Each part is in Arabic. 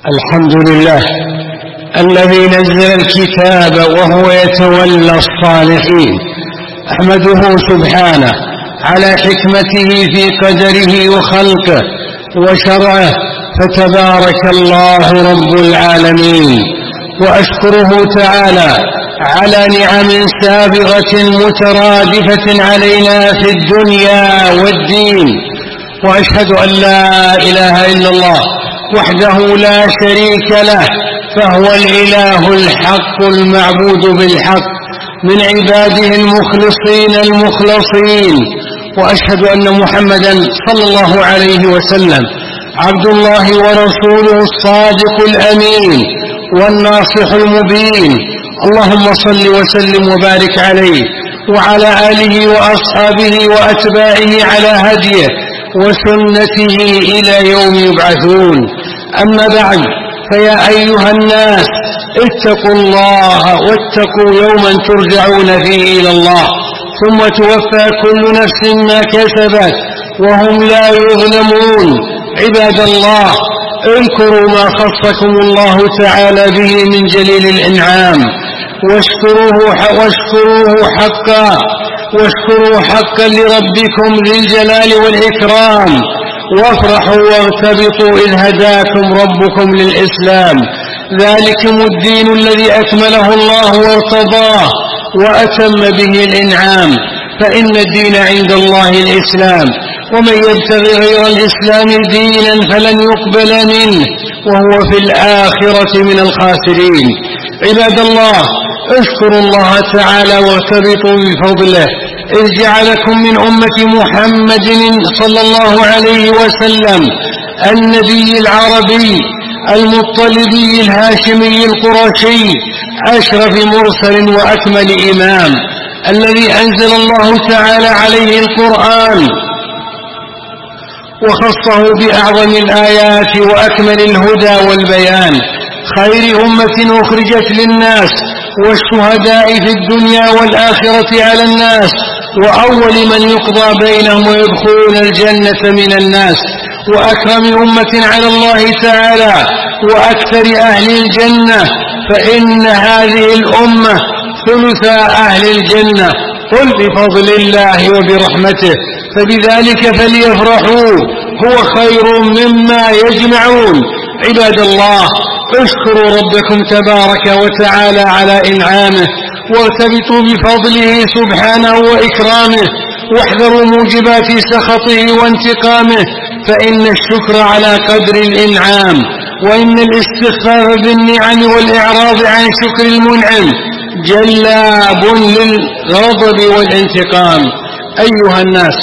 الحمد لله الذي نزل الكتاب وهو يتولى الصالحين. أحمده سبحانه على حكمته في قدره وخلقه وشرعه، فتبارك الله رب العالمين. وأشكره تعالى على نعم سابغة مترادفة علينا في الدنيا والدين. وأشهد أن لا إله إلا الله وحده لا شريك له، فهو الإله الحق المعبود بالحق من عباده المخلصين. وأشهد أن محمدا صلى الله عليه وسلم عبد الله ورسوله الصادق الأمين والناصح المبين. اللهم صل وسلم وبارك عليه وعلى آله وأصحابه وأتباعه على هديه وسنته إلى يوم يبعثون. أما بعد، فيا أيها الناس اتقوا الله واتقوا يوما ترجعون فيه إلى الله، ثم توفى كل نفس ما كسبت وهم لا يظلمون. عباد الله، اذكروا ما خصكم الله تعالى به من جليل الإنعام، واشكروا حقا لربكم ذي الجلال والإكرام، وافرحوا واغتبطوا إذ هداكم ربكم للإسلام. ذلكم الدين الذي أكمله الله وارتضاه وأتم به الإنعام، فإن الدين عند الله الإسلام، ومن يبتغي غير الإسلام دينا فلن يقبل منه وهو في الآخرة من الخاسرين. عباد الله، اشكروا الله تعالى واغتبطوا بفضله إذ جعلكم من أمة محمد صلى الله عليه وسلم النبي العربي المطلبي الهاشمي القرشي أشرف مرسل وأكمل إمام، الذي أنزل الله تعالى عليه القرآن وخصه بأعظم الآيات وأكمل الهدى والبيان، خير أمة أخرجت للناس والشهداء في الدنيا والآخرة على الناس، وأول من يقضى بينهم ويدخلون الجنة من الناس، وأكرم أمة على الله تعالى وأكثر أهل الجنة، فإن هذه الأمة ثلث أهل الجنة. قل بفضل الله وبرحمته فبذلك فليفرحوا هو خير مما يجمعون. عباد الله، اشكروا ربكم تبارك وتعالى على إنعامه، وارتبطوا بفضله سبحانه وإكرامه، واحذروا موجبات سخطه وانتقامه، فإن الشكر على قدر الإنعام، وإن الاستخفاف بالنعم والإعراض عن شكر المنعم جلاب للغضب والانتقام. أيها الناس،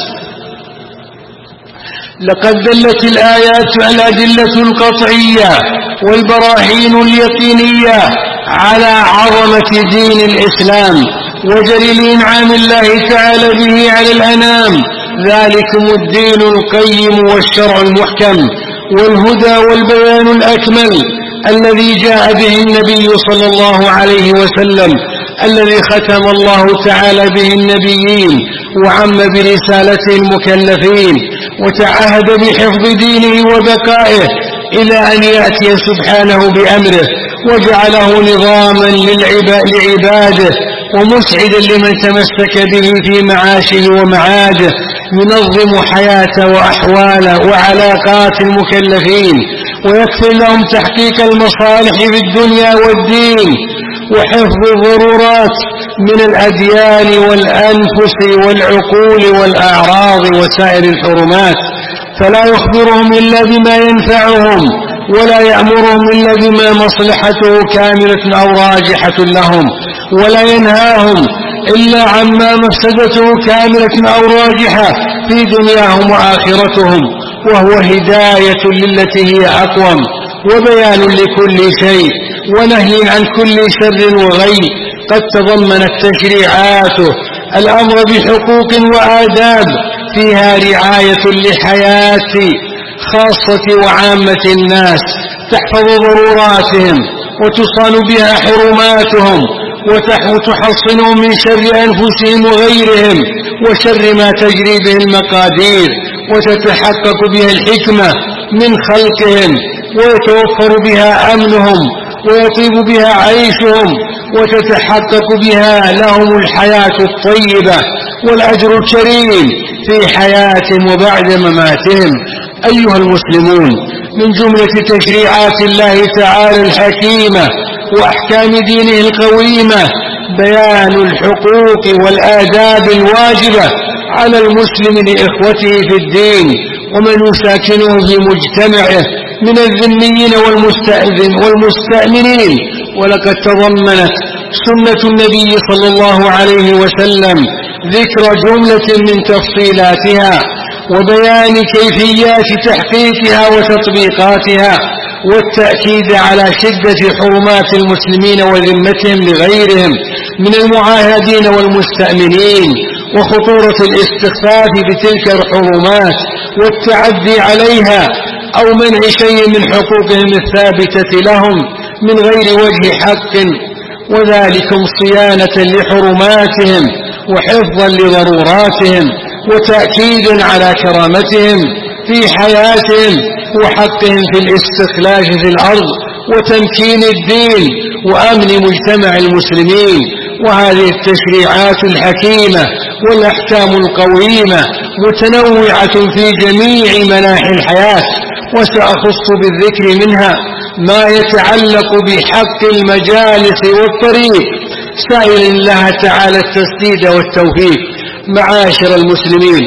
لقد دلت الآيات الأدلة القطعية والبراهين اليقينية على عظمة دين الإسلام وجليل إنعام الله تعالى به على الأنام. ذلكم الدين القيم والشرع المحكم والهدى والبيان الأكمل الذي جاء به النبي صلى الله عليه وسلم، الذي ختم الله تعالى به النبيين وعم برسالته المكلفين، وتعهد بحفظ دينه وبقائه إلى أن يأتي سبحانه بأمره، وجعله نظاما لعباده ومسعدا لمن تمسك به في معاشه ومعاده، ينظم حياته وأحواله وعلاقات المكلفين، ويكفل لهم تحقيق المصالح في الدنيا والدين، وحفظ الضرورات من الأديان والأنفس والعقول والأعراض وسائر الحرمات، فلا يخبرهم إلا بما ينفعهم، ولا يأمرهم إلا بما مصلحته كاملة أو راجحة لهم، ولا ينهاهم إلا عما مفسدته كاملة أو راجحة في دنياهم وآخرتهم، وهو هداية للتي هي أقوم، وبيان لكل شيء، ونهي عن كل شر وغي. قد تضمنت تشريعاته الأمر بحقوق وآداب فيها رعاية لحياة خاصة وعامة الناس، تحفظ ضروراتهم وتصان بها حرماتهم، وتحصنهم من شر أنفسهم وغيرهم وشر ما تجري به المقادير، وتتحقق بها الحكمة من خلقهم ويتوفر بها أمنهم ويطيب بها عيشهم وتتحقق بها لهم الحياة الطيبة والأجر الكريم في حياتهم وبعد مماتهم. أيها المسلمون، من جملة تشريعات الله تعالى الحكيمة وأحكام دينه القويمة بيان الحقوق والآداب الواجبة على المسلم لإخوته في الدين ومن يساكنه في مجتمعه من الذميين والمستأمنين. ولقد تضمنت سنة النبي صلى الله عليه وسلم ذكر جملة من تفصيلاتها وبيان كيفيات تحقيقها وتطبيقاتها والتأكيد على شدة حرمات المسلمين وذمتهم لغيرهم من المعاهدين والمستأمنين وخطورة الاستخفاف بتلك الحرمات والتعدي عليها أو منع شيء من حقوقهم الثابتة لهم من غير وجه حق، وذلكم صيانة لحرماتهم وحفظا لضروراتهم وتأكيد على كرامتهم في حياتهم وحقهم في الاستخلاف في الأرض وتمكين الدين وأمن مجتمع المسلمين. وهذه التشريعات الحكيمة والأحكام القويمة متنوعة في جميع مناحي الحياة، وسأخص بالذكر منها ما يتعلق بحق المجالس والطريق، سائل الله تعالى التسديد والتوفيق. معاشر المسلمين،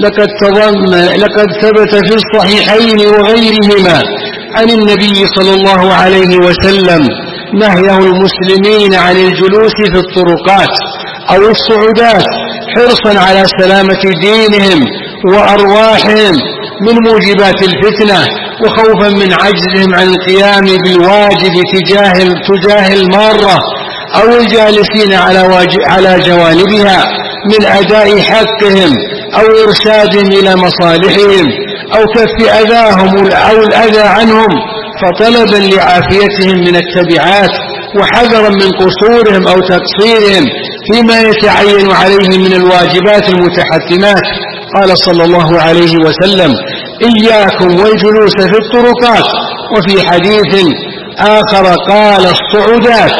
لقد ثبت في الصحيحين وغيرهما عن النبي صلى الله عليه وسلم نهيه المسلمين عن الجلوس في الطرقات أو الصعودات حرصا على سلامة دينهم وأرواحهم من موجبات الفتنة وخوفا من عجزهم عن القيام بالواجب تجاه المارة أو الجالسين على جوانبها من أداء حقهم أو إرشادهم إلى مصالحهم أو كف أذاهم أو الأذى عنهم، فطلبا لعافيتهم من التبعات وحذرا من قصورهم أو تقصيرهم فيما يتعين عليهم من الواجبات المتحتمات. قال صلى الله عليه وسلم: إياكم والجلوس في الطرقات. وفي حديث آخر قال: الصعودات.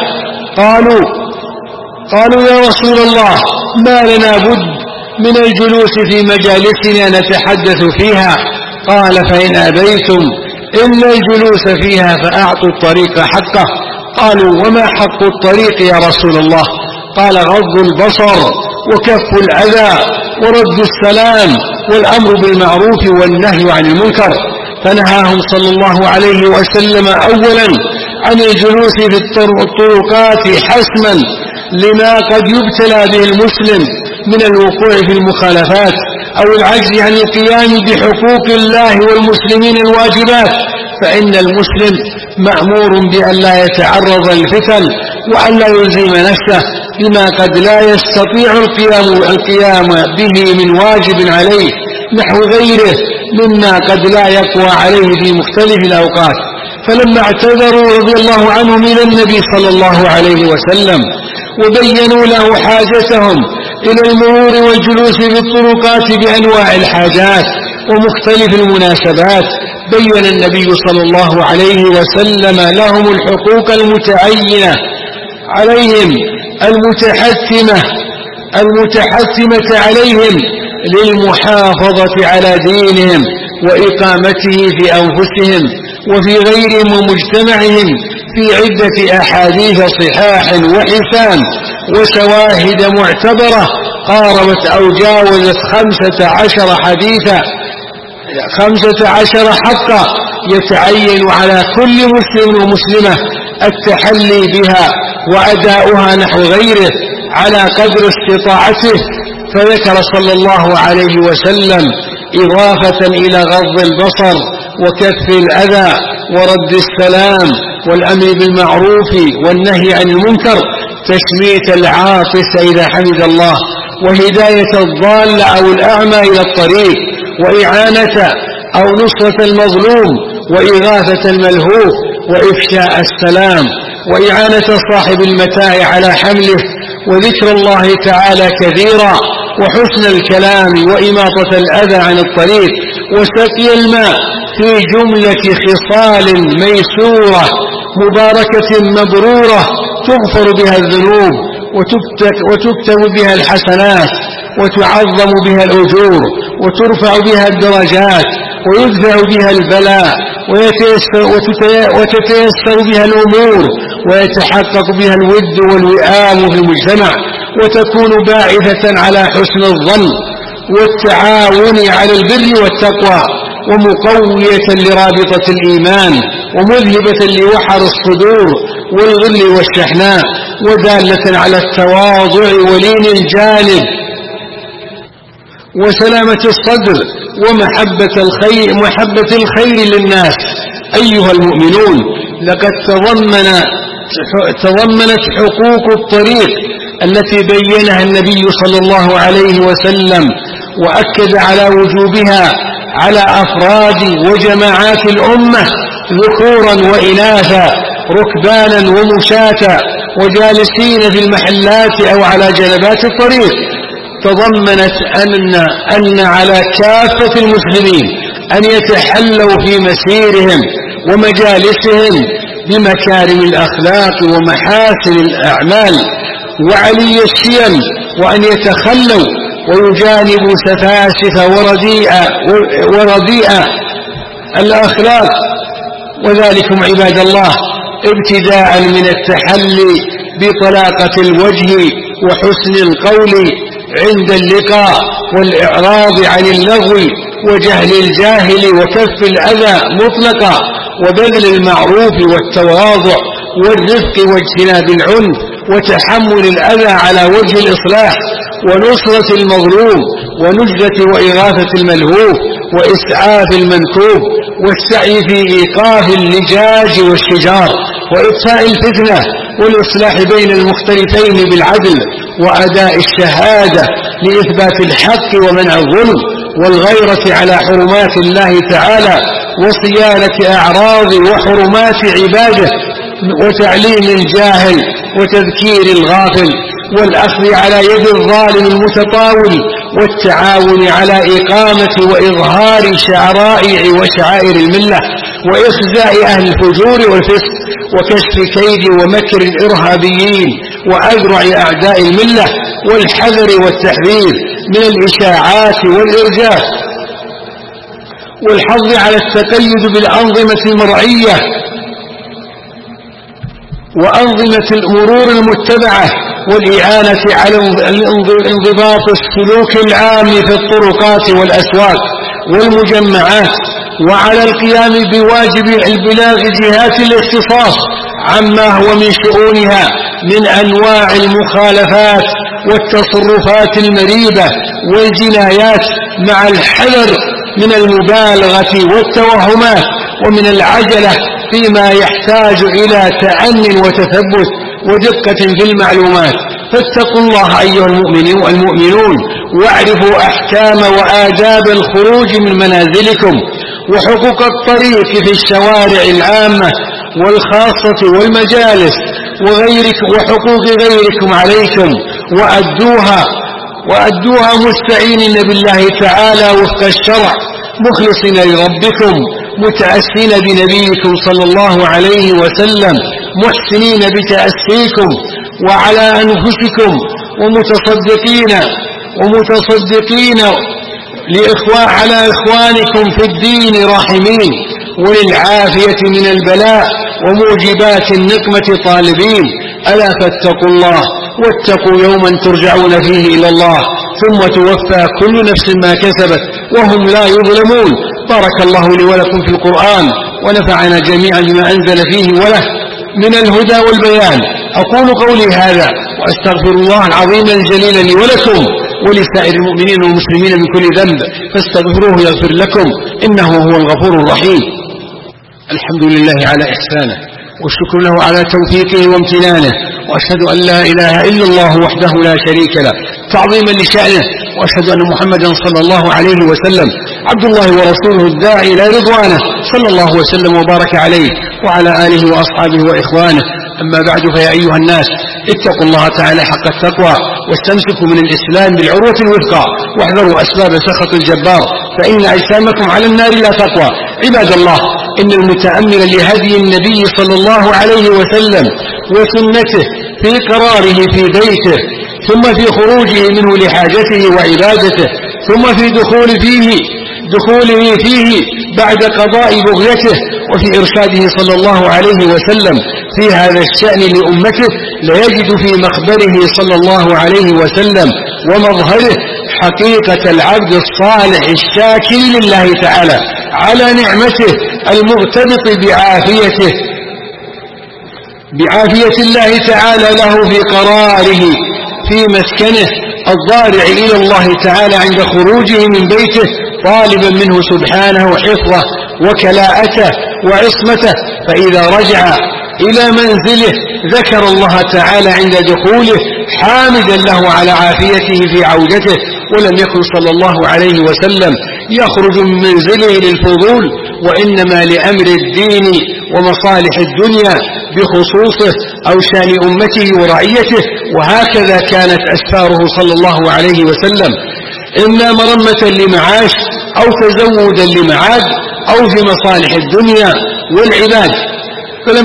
قالوا يا رسول الله، ما لنا بد من الجلوس في مجالسنا نتحدث فيها؟ قال: فإن أبيتم إلا الجلوس فيها فأعطوا الطريق حقه. قالوا: وما حق الطريق يا رسول الله؟ قال: غض البصر وكف الأذى ورد السلام والأمر بالمعروف والنهي عن المنكر. فنهاهم صلى الله عليه وسلم أولا عن الجلوس في الطرقات حسما لما قد يبتلى به المسلم من الوقوع في المخالفات أو العجز عن القيام بحقوق الله والمسلمين الواجبات، فإن المسلم مأمور بأن لا يتعرض للفتن وأن لا يلزم نفسه بما قد لا يستطيع القيام به من واجب عليه نحو غيره مما قد لا يقوى عليه في مختلف الأوقات. فلما اعتذروا رضي الله عنهم إلى النبي صلى الله عليه وسلم وبينوا له حاجتهم إلى المرور والجلوس في الطرقات بأنواع الحاجات ومختلف المناسبات، بين النبي صلى الله عليه وسلم لهم الحقوق المتعينة عليهم المتحتمة عليهم للمحافظة على دينهم وإقامته في أنفسهم وفي غيرهم ومجتمعهم في عدة أحاديث صحاح وحسان وشواهد معتبرة قاربت أو جاوزت 15 حقا يتعين على كل مسلم ومسلمة التحلي بها وأداؤها نحو غيره على قدر استطاعته. فذكر صلى الله عليه وسلم إضافة إلى غض البصر وكف الأذى ورد السلام والأمر بالمعروف والنهي عن المنكر تشميت العاطس إذا حمد الله، وهداية الضال أو الأعمى إلى الطريق، وإعانة أو نصرة المظلوم، وإغاثة الملهوف، وإفشاء السلام، وإعانة صاحب المتاع على حمله، وذكر الله تعالى كثيرا، وحسن الكلام، وإماطة الأذى عن الطريق، وسقي الماء في جملة خصال ميسورة مباركة مبرورة تغفر بها الذنوب وتكتب بها الحسنات وتعظم بها الأجور وترفع بها الدرجات ويدفع بها البلاء وتتيسر بها الأمور ويتحقق بها الود والوئام في المجتمع، وتكون باعثة على حسن الظن والتعاون على البر والتقوى، ومقوية لرابطة الإيمان، ومذهبة لوحر الصدور والغل والشحناء، ودالة على التواضع ولين الجانب وسلامة الصدر ومحبة الخير للناس. أيها المؤمنون، لقد تضمنت حقوق الطريق التي بينها النبي صلى الله عليه وسلم وأكد على وجوبها على أفراد وجماعات الأمة ذكورا وإناثا، ركبانا ومشاة، وجالسين في المحلات أو على جنبات الطريق. تضمنت أن على كافة المسلمين أن يتحلوا في مسيرهم ومجالسهم بمكارم الأخلاق ومحاسن الأعمال وعلي الشيم، وأن يتخلوا ويجانبوا سفاسف ورديء الأخلاق، وذلكم عباد الله ابتداء من التحلي بطلاقة الوجه وحسن القول عند اللقاء، والإعراض عن اللغو وجهل الجاهل وكف الأذى مطلقا، وبذل المعروف والتواضع والرفق واجتناب العنف وتحمل الأذى على وجه الإصلاح ونصرة المظلوم ونجدة وإغاثة الملهوف وإسعاف المنكوب، والسعي في إيقاف اللجاج والشجار وإطفاء الفتنة والإصلاح بين المختلفين بالعدل وأداء الشهادة لإثبات الحق ومنع الظلم، والغيرة على حرمات الله تعالى وصيانة أعراض وحرمات عباده، وتعليم الجاهل وتذكير الغافل، والأخذ على يد الظالم المتطاول، والتعاون على إقامة وإظهار شرائع وشعائر الملة، وإخزاء أهل الفجور والفسق، وكشف كيد ومكر الإرهابيين وأذرع أعداء الملة، والحذر والتحذير من الإشاعات والإرجاف، والحظ على التقيد بالأنظمة المرعية وأنظمة المرور المتبعة، والإعانة على انضباط السلوك العام في الطرقات والأسواق والمجمعات، وعلى القيام بواجب البلاغ جهات الاختصاص عما هو من شؤونها من أنواع المخالفات والتصرفات المريبة والجنايات، مع الحذر من المبالغة والتوهمات ومن العجلة فيما يحتاج إلى تأنٍ وتثبت ودقة في المعلومات. فاتقوا الله أيها المؤمنون، واعرفوا أحكام وآداب الخروج من منازلكم وحقوق الطريق في الشوارع العامة والخاصة والمجالس وحقوق غيركم عليكم، وأدوها مستعينين بالله تعالى وفق الشرع، مخلصين لربكم، متأسين بنبيكم صلى الله عليه وسلم، محسنين بتأسيكم وعلى أنفسكم، ومتصدقين على إخوانكم في الدين راحمين، وللعافية من البلاء وموجبات النقمة طالبين. ألا فاتقوا الله، واتقوا يوما ترجعون فيه إلى الله ثم توفى كل نفس ما كسبت وهم لا يظلمون. بارك الله لي ولكم في القرآن، ونفعنا جميعا بما أنزل فيه وله من الهدى والبيان. أقول قولي هذا وأستغفر الله العظيم الجليل لي ولكم ولسائر المؤمنين والمسلمين من كل ذنب، فاستغفروه يغفر لكم إنه هو الغفور الرحيم. الحمد لله على إحسانه، والشكر له على توفيقه وامتنانه، وأشهد أن لا إله إلا الله وحده لا شريك له تعظيما لشأنه، وأشهد أن محمدا صلى الله عليه وسلم عبد الله ورسوله الداعي إلى رضوانه، صلى الله وسلم وبارك عليه وعلى آله وأصحابه وإخوانه. أما بعد، فيا أيها الناس اتقوا الله تعالى حق التقوى، واستمسكوا من الإسلام بالعروة الوثقى، واحذروا أسباب سخط الجبار، فإن أجسامكم على النار لا تقوى. عباد الله، إن المتأمل لهدي النبي صلى الله عليه وسلم وسنته في قراره في بيته، ثم في خروجه منه لحاجته وعبادته، ثم في دخوله فيه بعد قضاء بغيته، وفي إرشاده صلى الله عليه وسلم في هذا الشأن لأمته، ليجد في مخبره صلى الله عليه وسلم ومظهره حقيقة العبد الصالح الشاكر لله تعالى على نعمته، المرتبط بعافية الله تعالى له في قراره في مسكنه، الضارع إلى الله تعالى عند خروجه من بيته، طالبا منه سبحانه حفظه وكلاءته وعصمته، فإذا رجع إلى منزله ذكر الله تعالى عند دخوله حامدا له على عافيته في عودته. ولم يكن صلى الله عليه وسلم يخرج من منزله للفضول، وإنما لأمر الدين ومصالح الدنيا بخصوصه أو شان أمته ورعيته. وهكذا كانت أسفاره صلى الله عليه وسلم، إما مرمة لمعاش أو تزودا لمعاد أو في مصالح الدنيا والعباد، فلم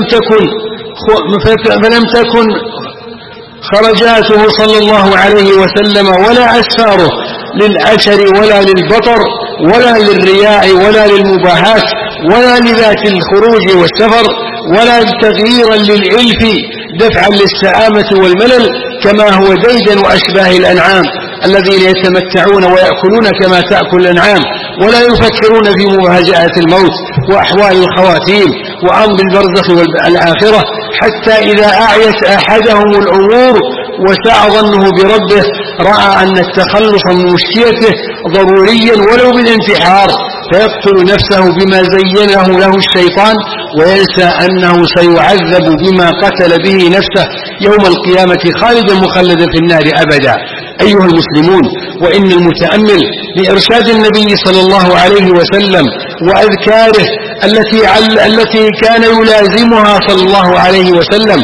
تكن خرجاته صلى الله عليه وسلم ولا أسفاره للعشر ولا للبطر ولا للرياء ولا للمباهات ولا لذات الخروج والسفر ولا تغييرا للإلف دفعا للسآمة والملل، كما هو ديدا وأشباه الأنعام الذين يتمتعون ويأكلون كما تأكل الأنعام، ولا يفكرون في مفاجأة الموت وأحوال الخواتيم وأمر البرزخ والآخرة، حتى إذا أعيت أحدهم الأمور وساء ظنه بربه رأى أن التخلص من مشكلته ضروريا ولو بالانتحار، فيقتل نفسه بما زينه له الشيطان، وينسى أنه سيعذب بما قتل به نفسه يوم القيامة خالدا مخلدا في النار أبدا. أيها المسلمون، وإن المتأمل لإرشاد النبي صلى الله عليه وسلم وأذكاره التي كان يلازمها صلى الله عليه وسلم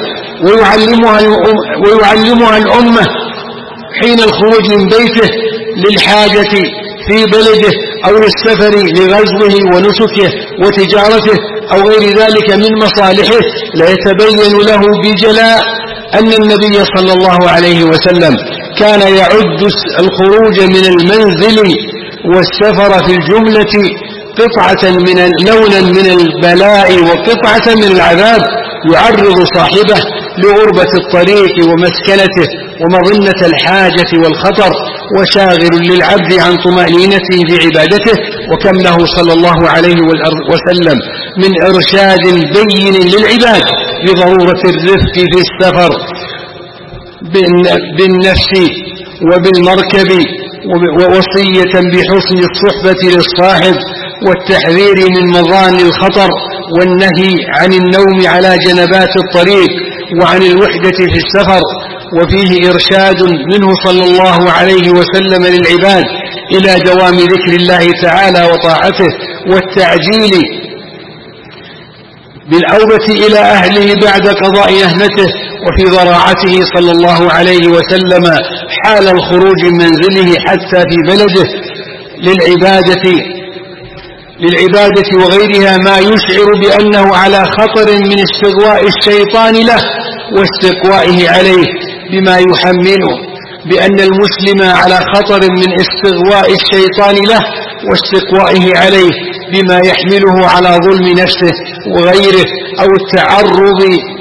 ويعلمها الأمة حين الخروج من بيته للحاجة في بلده أو للسفر لغزوه ونسكه وتجارته أو غير ذلك من مصالحه، ليتبين له بجلاء أن النبي صلى الله عليه وسلم كان يعد الخروج من المنزل والسفر في الجملة قطعة لونا من البلاء وقطعة من العذاب، يعرض صاحبه لغربة الطريق ومسكنته ومظنة الحاجة والخطر، وشاغل للعبد عن طمأنينته في عبادته. وكم له صلى الله عليه وسلم من إرشاد بين للعباد بضرورة الرفق في السفر بالنفس وبالمركب، ووصية بحسن الصحبة للصاحب، والتحذير من مظان الخطر، والنهي عن النوم على جنبات الطريق، وعن الوحدة في السفر. وفيه إرشاد منه صلى الله عليه وسلم للعباد إلى دوام ذكر الله تعالى وطاعته، والتعجيل بالأوبة إلى أهله بعد قضاء نهمته. وفي ضراعته صلى الله عليه وسلم حال الخروج من منزله حتى في بلده للعبادة وغيرها ما يشعر بأنه على خطر من استغواء الشيطان له واستقوائه عليه، بما يحمله بأن المسلم على خطر من استغواء الشيطان له واستقوائه عليه، بما يحمله على ظلم نفسه وغيره أو التعرض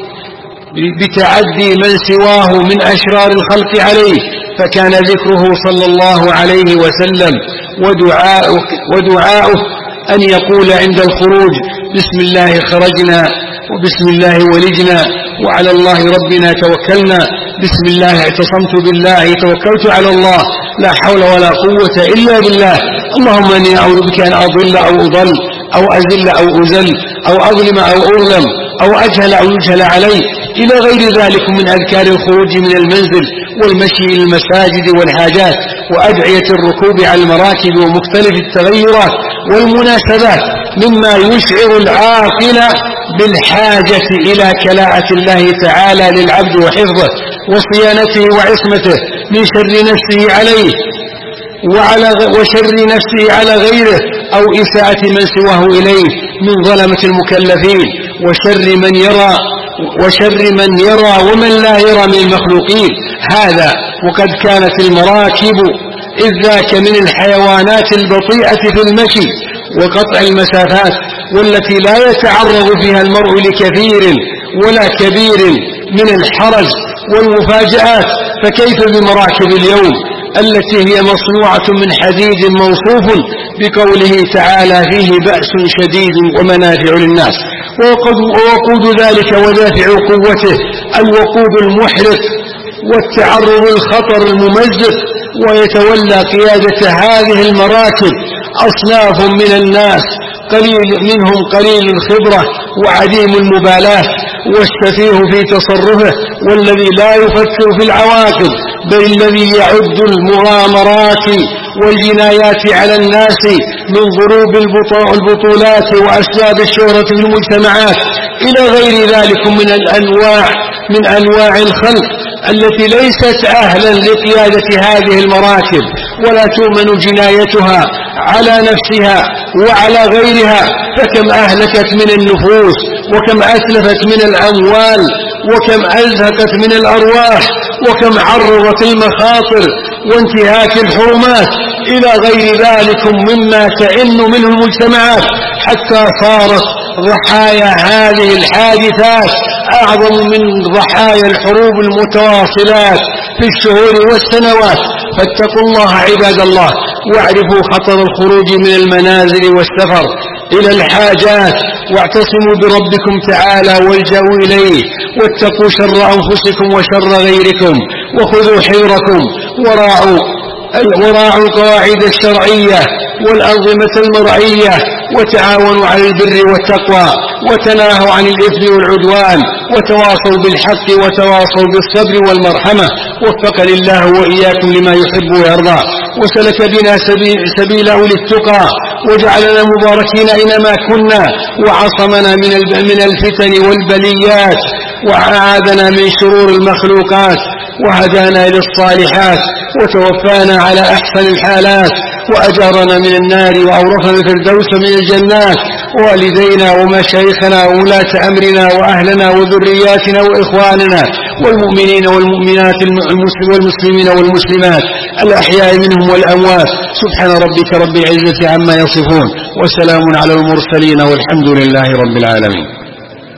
بتعدي من سواه من أشرار الخلق عليه. فكان ذكره صلى الله عليه وسلم ودعاؤه أن يقول عند الخروج: بسم الله خرجنا وبسم الله ولجنا وعلى الله ربنا توكلنا، بسم الله اعتصمت بالله توكلت على الله، لا حول ولا قوة إلا بالله، اللهم أني أعوذ بك أن أضل أو أضل أو أزل أو أزل أو أظلم أو أظلم أو أجهل أو يجهل علي، إلى غير ذلك من أذكار الخروج من المنزل والمشي إلى المساجد والحاجات، وأدعية الركوب على المراكب ومختلف التغيرات والمناسبات، مما يشعر العاقل بالحاجة إلى كلاءة الله تعالى للعبد وحفظه وصيانته وعصمته من شر نفسه عليه وشر نفسه على غيره أو إساءة من سواه إليه من ظلمة المكلفين وشر من يرى ومن لا يرى من المخلوقين. هذا وقد كانت المراكب إذ ذاك من الحيوانات البطيئة في المشي وقطع المسافات، والتي لا يتعرض فيها المرء لكثير ولا كبير من الحرج والمفاجآت، فكيف بمراكب اليوم التي هي مصنوعة من حديد موصوف بقوله تعالى فيه بأس شديد ومنافع للناس. ووقود ذلك ودافع قوته الوقود المحرق والتعرض الخطر الممزق. ويتولى قيادة هذه المراكب أصناف من الناس منهم قليل الخبرة وعديم المبالاة والسفيه في تصرفه والذي لا يفكر في العواقب، بل الذي يعد المغامرات والجنايات على الناس من ضروب البطولات وأسباب الشهرة في المجتمعات إلى غير ذلك من أنواع الخلق التي ليست أهلا لقيادة هذه المراكب، ولا تؤمن جنايتها على نفسها وعلى غيرها. فكم أهلكت من النفوس، وكم أتلفت من الأموال، وكم أزهقت من الأرواح، وكم عرضت المخاطر وانتهاك الحرمات إلى غير ذلك مما تئن منه المجتمعات، حتى صارت ضحايا هذه الحادثات أعظم من ضحايا الحروب المتواصلات في الشهور والسنوات. فاتقوا الله عباد الله، واعرفوا خطر الخروج من المنازل والسفر إلى الحاجات، واعتصموا بربكم تعالى والجأوا إليه، واتقوا شر أنفسكم وشر غيركم، وخذوا حذركم وراعوا القواعد الشرعية والأنظمة المرعية، وتعاونوا على البر والتقوى، وتناهوا عن الإثم والعدوان، وتواصوا بالحق وتواصوا بالصبر والمرحمة. وفقني الله وإياكم لما يحب ويرضى، وسلك بنا سبيل أولي التقى، وجعلنا مباركين أينما كنا، وعصمنا من الفتن والبليات، وأعاذنا من شرور المخلوقات، وهدانا للصالحات، وتوفانا على أحسن الحالات، وأجارنا من النار، وأورثنا الفردوس من الجنات. ووالدينا ومشايخنا وولاة أمرنا وأهلنا وذرياتنا وإخواننا والمؤمنين والمؤمنات والمسلمين والمسلمات الأحياء منهم والأموات. سبحان ربك رب العزة عما يصفون، وسلام على المرسلين، والحمد لله رب العالمين.